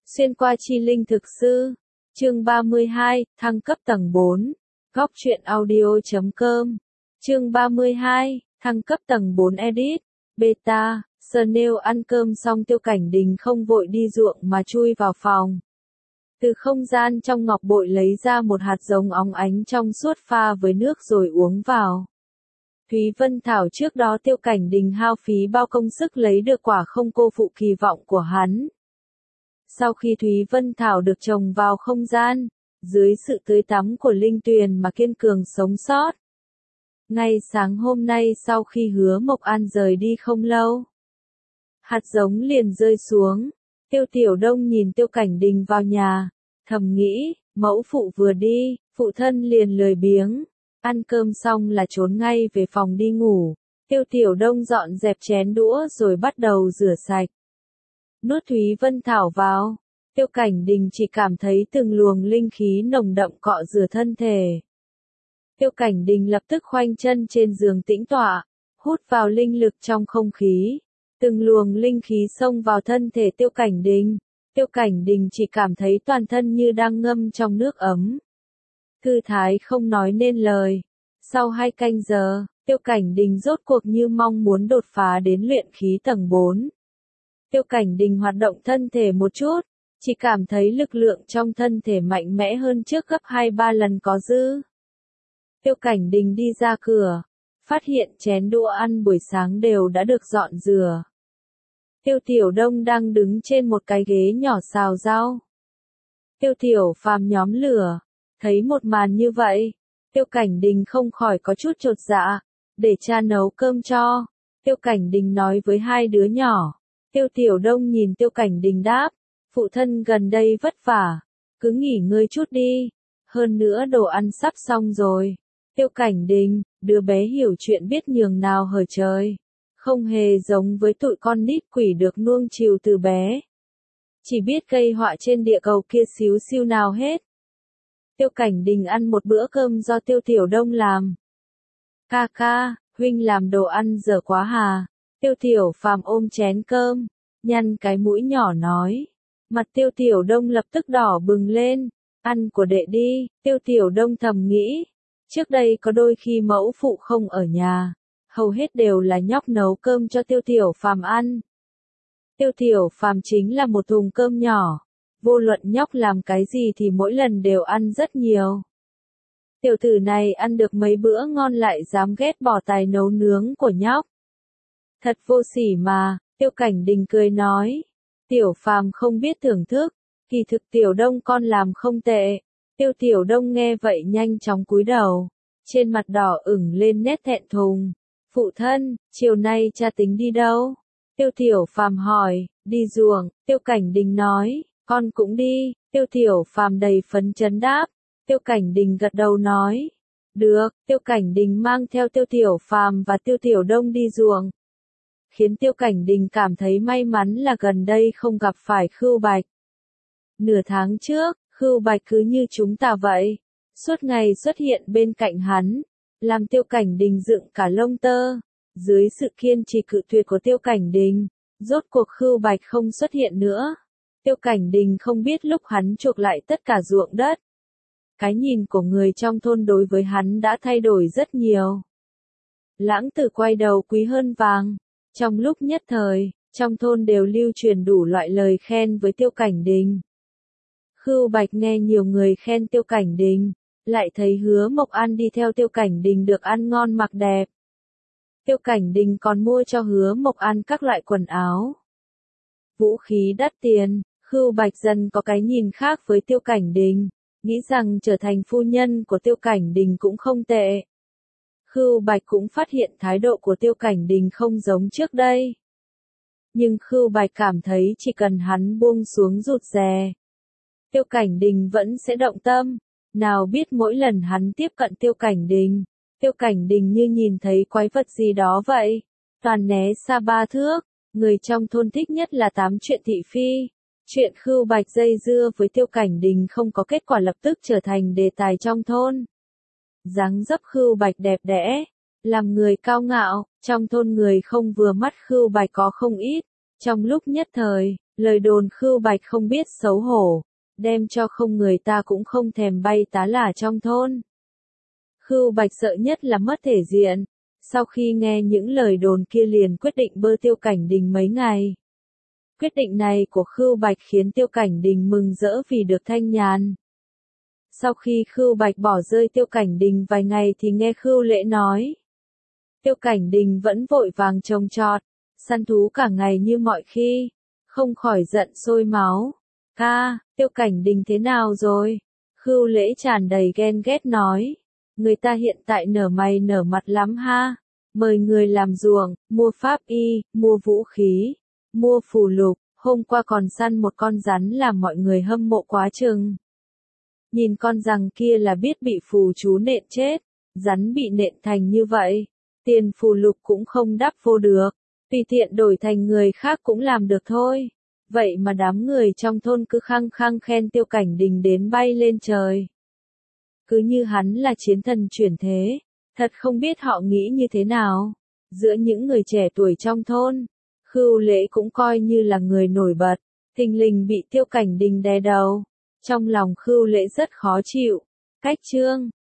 Xuyên qua chi linh thực sư. Chương 32, thăng cấp tầng 4. Góc truyện audio.com. Chương 32, thăng cấp tầng 4 edit. Beta, Snail ăn cơm xong Tiêu Cảnh Đình không vội đi ruộng mà chui vào phòng. Từ không gian trong ngọc bội lấy ra một hạt giống óng ánh trong suốt pha với nước rồi uống vào. Thúy Vân Thảo trước đó Tiêu Cảnh Đình hao phí bao công sức lấy được quả không cô phụ kỳ vọng của hắn. Sau khi Thúy Vân Thảo được trồng vào không gian, dưới sự tưới tắm của linh tuyền mà kiên cường sống sót. Ngay sáng hôm nay sau khi Hứa Mộc An rời đi không lâu, hạt giống liền rơi xuống. Tiêu Tiểu Đông nhìn Tiêu Cảnh Đình vào nhà, thầm nghĩ, mẫu phụ vừa đi, phụ thân liền lười biếng, ăn cơm xong là trốn ngay về phòng đi ngủ. Tiêu Tiểu Đông dọn dẹp chén đũa rồi bắt đầu rửa sạch. Nuốt Thúy Vân Thảo vào, Tiêu Cảnh Đình chỉ cảm thấy từng luồng linh khí nồng đậm cọ rửa thân thể. Tiêu Cảnh Đình lập tức khoanh chân trên giường tĩnh tọa, hút vào linh lực trong không khí. Từng luồng linh khí xông vào thân thể Tiêu Cảnh Đình. Tiêu Cảnh Đình chỉ cảm thấy toàn thân như đang ngâm trong nước ấm. Thư thái không nói nên lời. Sau 2 canh giờ, Tiêu Cảnh Đình rốt cuộc như mong muốn đột phá đến luyện khí tầng 4. Tiêu Cảnh Đình hoạt động thân thể một chút, chỉ cảm thấy lực lượng trong thân thể mạnh mẽ hơn trước gấp 2-3 lần có dư. Tiêu Cảnh Đình đi ra cửa, phát hiện chén đũa ăn buổi sáng đều đã được dọn rửa. Tiêu Tiểu Đông đang đứng trên một cái ghế nhỏ xào rau. Tiêu Tiểu Phàm nhóm lửa, thấy một màn như vậy, Tiêu Cảnh Đình không khỏi có chút chột dạ, để cha nấu cơm cho. Tiêu Cảnh Đình nói với 2 đứa nhỏ. Tiêu Tiểu Đông nhìn Tiêu Cảnh Đình đáp, phụ thân gần đây vất vả, cứ nghỉ ngơi chút đi, hơn nữa đồ ăn sắp xong rồi. Tiêu Cảnh Đình, đứa bé hiểu chuyện biết nhường nào hở trời, không hề giống với tụi con nít quỷ được nuông chiều từ bé. Chỉ biết gây họa trên địa cầu kia xíu xiu nào hết. Tiêu Cảnh Đình ăn một bữa cơm do Tiêu Tiểu Đông làm. Ca ca, huynh làm đồ ăn dở quá hà. Tiêu Tiểu Phàm ôm chén cơm, nhăn cái mũi nhỏ nói. Mặt Tiêu Tiểu Đông lập tức đỏ bừng lên. Ăn của đệ đi, Tiêu Tiểu Đông thầm nghĩ. Trước đây có đôi khi mẫu phụ không ở nhà, hầu hết đều là nhóc nấu cơm cho Tiêu Tiểu Phàm ăn. Tiêu Tiểu Phàm chính là một thùng cơm nhỏ, vô luận nhóc làm cái gì thì mỗi lần đều ăn rất nhiều. Tiểu tử này ăn được mấy bữa ngon lại dám ghét bỏ tài nấu nướng của nhóc. Thật vô sỉ mà, Tiêu Cảnh Đình cười nói. Tiểu Phàm không biết thưởng thức, kỳ thực Tiểu Đông con làm không tệ. Tiêu Tiểu Đông nghe vậy nhanh chóng cúi đầu, trên mặt đỏ ửng lên nét thẹn thùng. Phụ thân, chiều nay cha tính đi đâu? Tiêu Tiểu Phàm hỏi. Đi ruộng, Tiêu Cảnh Đình nói. Con cũng đi, Tiêu Tiểu Phàm đầy phấn chấn đáp. Tiêu Cảnh Đình gật đầu nói. Được, Tiêu Cảnh Đình mang theo Tiêu Tiểu Phàm và Tiêu Tiểu Đông đi ruộng. Khiến Tiêu Cảnh Đình cảm thấy may mắn là gần đây không gặp phải Khưu Bạch. Nửa tháng trước, Khưu Bạch cứ như chúng ta vậy, suốt ngày xuất hiện bên cạnh hắn, làm Tiêu Cảnh Đình dựng cả lông tơ. Dưới sự kiên trì cự tuyệt của Tiêu Cảnh Đình, rốt cuộc Khưu Bạch không xuất hiện nữa. Tiêu Cảnh Đình không biết lúc hắn chuộc lại tất cả ruộng đất, cái nhìn của người trong thôn đối với hắn đã thay đổi rất nhiều. Lãng Tử quay đầu quý hơn vàng. Trong lúc nhất thời, trong thôn đều lưu truyền đủ loại lời khen với Tiêu Cảnh Đình. Khưu Bạch nghe nhiều người khen Tiêu Cảnh Đình, lại thấy Hứa Mộc An đi theo Tiêu Cảnh Đình được ăn ngon mặc đẹp. Tiêu Cảnh Đình còn mua cho Hứa Mộc An các loại quần áo, vũ khí đắt tiền. Khưu Bạch dần có cái nhìn khác với Tiêu Cảnh Đình, nghĩ rằng trở thành phu nhân của Tiêu Cảnh Đình cũng không tệ. Khưu Bạch cũng phát hiện thái độ của Tiêu Cảnh Đình không giống trước đây. Nhưng Khưu Bạch cảm thấy chỉ cần hắn buông xuống rụt rè, Tiêu Cảnh Đình vẫn sẽ động tâm. Nào biết mỗi lần hắn tiếp cận Tiêu Cảnh Đình, Tiêu Cảnh Đình như nhìn thấy quái vật gì đó vậy, toàn né xa 3 thước. Người trong thôn thích nhất là tám chuyện thị phi. Chuyện Khưu Bạch dây dưa với Tiêu Cảnh Đình không có kết quả lập tức trở thành đề tài trong thôn. Dáng dấp Khưu Bạch đẹp đẽ, làm người cao ngạo, trong thôn người không vừa mắt Khưu Bạch có không ít. Trong lúc nhất thời, Lời đồn Khưu Bạch không biết xấu hổ, đem cho không người ta cũng không thèm bay tá là trong thôn. Khưu Bạch sợ nhất là mất thể diện, sau khi nghe những lời đồn kia liền quyết định bơ Tiêu Cảnh Đình mấy ngày. Quyết định này của Khưu Bạch khiến Tiêu Cảnh Đình mừng rỡ vì được thanh nhàn. Sau khi Khưu Bạch bỏ rơi Tiêu Cảnh Đình vài ngày thì nghe Khưu Lễ nói. Tiêu Cảnh Đình vẫn vội vàng trồng trọt, săn thú cả ngày như mọi khi, không khỏi giận sôi máu. Ca, Tiêu Cảnh Đình thế nào rồi? Khưu Lễ tràn đầy ghen ghét nói. Người ta hiện tại nở mày nở mặt lắm ha. Mời người làm ruộng, mua pháp y, mua vũ khí, mua phù lục, hôm qua còn săn một con rắn làm mọi người hâm mộ quá chừng. Nhìn con rắn kia là biết bị phù chú nện chết, rắn bị nện thành như vậy, tiền phù lục cũng không đắp vô được, tùy tiện đổi thành người khác cũng làm được thôi. Vậy mà đám người trong thôn cứ khăng khăng khen Tiêu Cảnh Đình đến bay lên trời. Cứ như hắn là chiến thần chuyển thế, thật không biết họ nghĩ như thế nào. Giữa những người trẻ tuổi trong thôn, Khưu Lễ cũng coi như là người nổi bật, thình lình bị Tiêu Cảnh Đình đè đầu. Trong lòng Khưu Lễ rất khó chịu. Cách chương